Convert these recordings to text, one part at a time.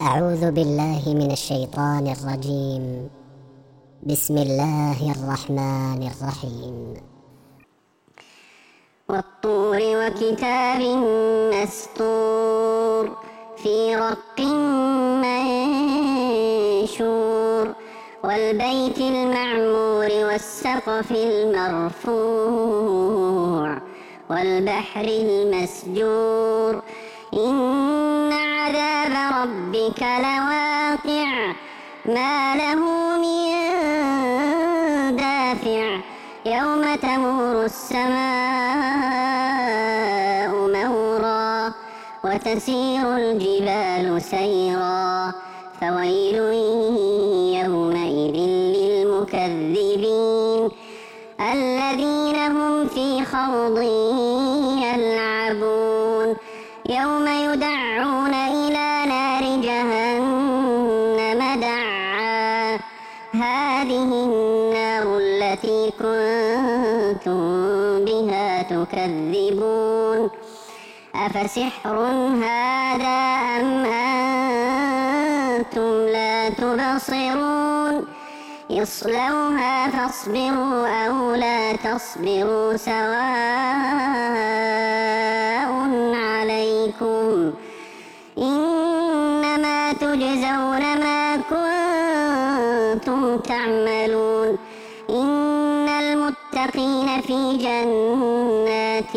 أعوذ بالله من الشيطان الرجيم. بسم الله الرحمن الرحيم. والطور وكتاب مسطور في رق منشور والبيت المعمور والسقف المرفوع والبحر المسجور إن عذاب ربك لواقع ما له من دافع يوم تمور السماء مورا وتسير الجبال سيرا فويل يومئذ للمكذبين الذين هم في خوض يلعبون يوم يدعون إلى نار جهنم دعا هذه النار التي كنتم بها تكذبون أفسحر هذا أم أنتم لا تبصرون اصلوها فاصبروا أو لا تصبروا سواء عليكم إنما تجزون ما كنتم تعملون إن المتقين في جنات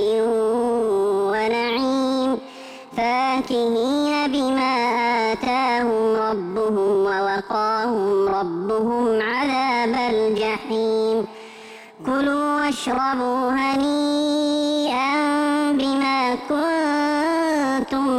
ونعيم فاكهين بما آتاهم ربهم ووقاهم ربهم عذاب الجحيم كلوا واشربوا هنيئا بما كنتم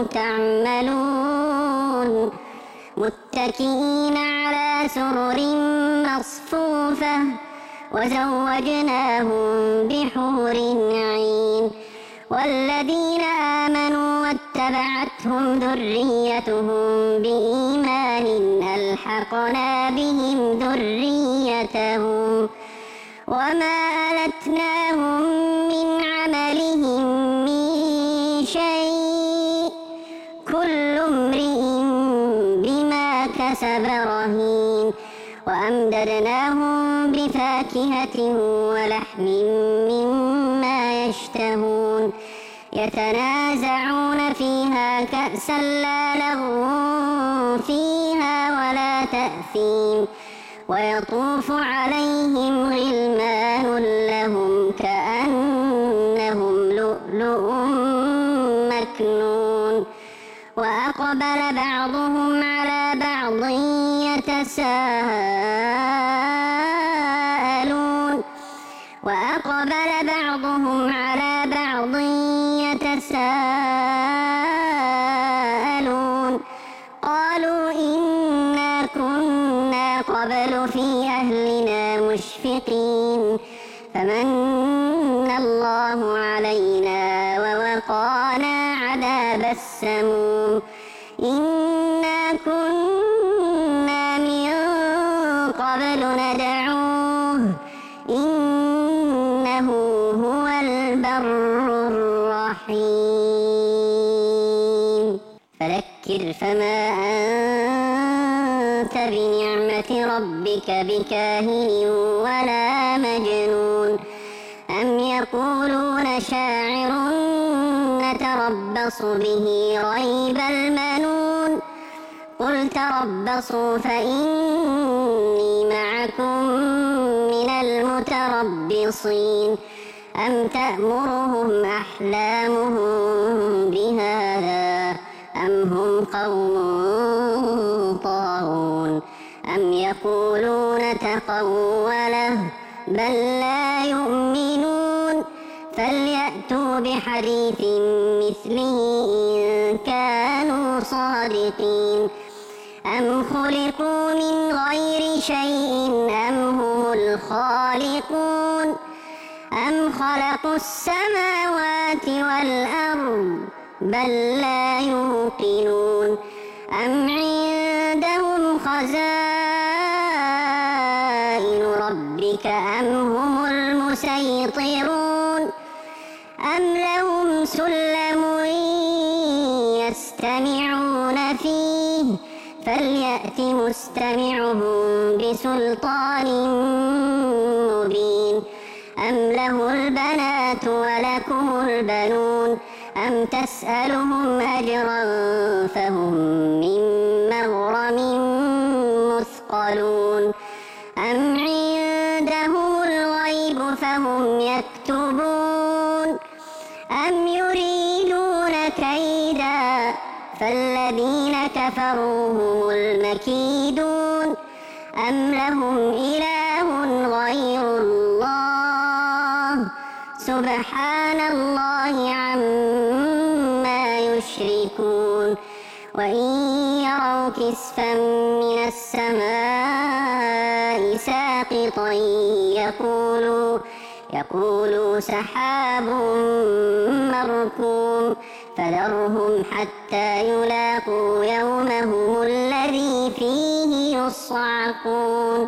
تعملون متكئين على سرر مصفوفة وزوجناهم بحور عين والذين آمنوا واتبعتهم ذريتهم بإيمان ألحقنا بهم ذريتهم وما ألتناهم من عملهم من شيء كل امرئ بما كسب رهين وأمددناهم بفاكهة ولحم مما يشتهون يتنازعون فيها كأسا لا لغو فيها ولا تأثيم ويطوف عليهم غلمان لهم كأنهم لؤلؤ مكنون وأقبل بعضهم على بعض يتساءلون قالوا إنا كنا قبل في أهلنا مشفقين فمن الله علينا ووقانا عذاب السموم إنا كنا من قبل ندعوه إنه هو البر الرحيم فذكر فما أنت بنعمة ربك بكاهن ولا مجنون أم يقولون شاعر نتربص به ريب المنون قل تربصوا فإني معكم من المتربصين أم تأمرهم أحلامهم بهذا أم هم قوم طاغون أم يقولون تقوله بل لا يؤمنون فليأتوا بحديث مثله إن كانوا صادقين أم خلقوا من غير شيء أم هم الخالقون أم خلقوا السماوات والأرض بل لا يوقنون أم عندهم خزائن ربك أم هم المسيطرون أم لهم سلم يستمعون فيه فليأت مستمعهم بسلطان مبين أم له البنات ولكم البنون أم تسألهم أجرا فهم من مغرم مثقلون أم عندهم الغيب فهم يكتبون أم يريدون كيدا فالذين كفروا هم المكيدون أم لهم إله غير الله سبحان الله عما يشركون وإن يروا كسفا من السماء ساقطا يقولوا سحاب مركوم فذرهم حتى يلاقوا يومهم الذي فيه يصعقون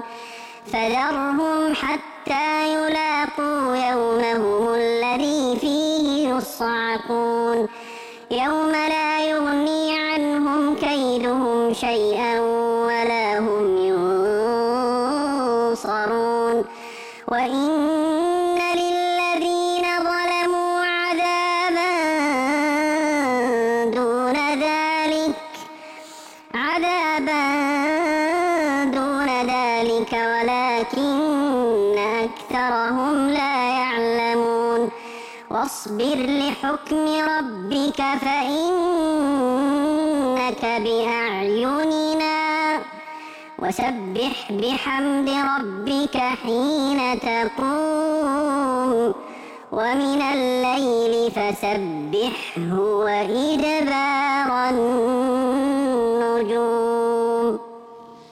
يوم لا يغني عنهم كيدهم شيئا ولا هم ينصرون وإن للذين ظلموا عذابا دون ذلك ولكن أكثرهم لا يعلمون واصبر لحكم ربك فإنك بأعيننا وسبح بحمد ربك حين تقوم ومن الليل فسبحه وإدبار النجوم.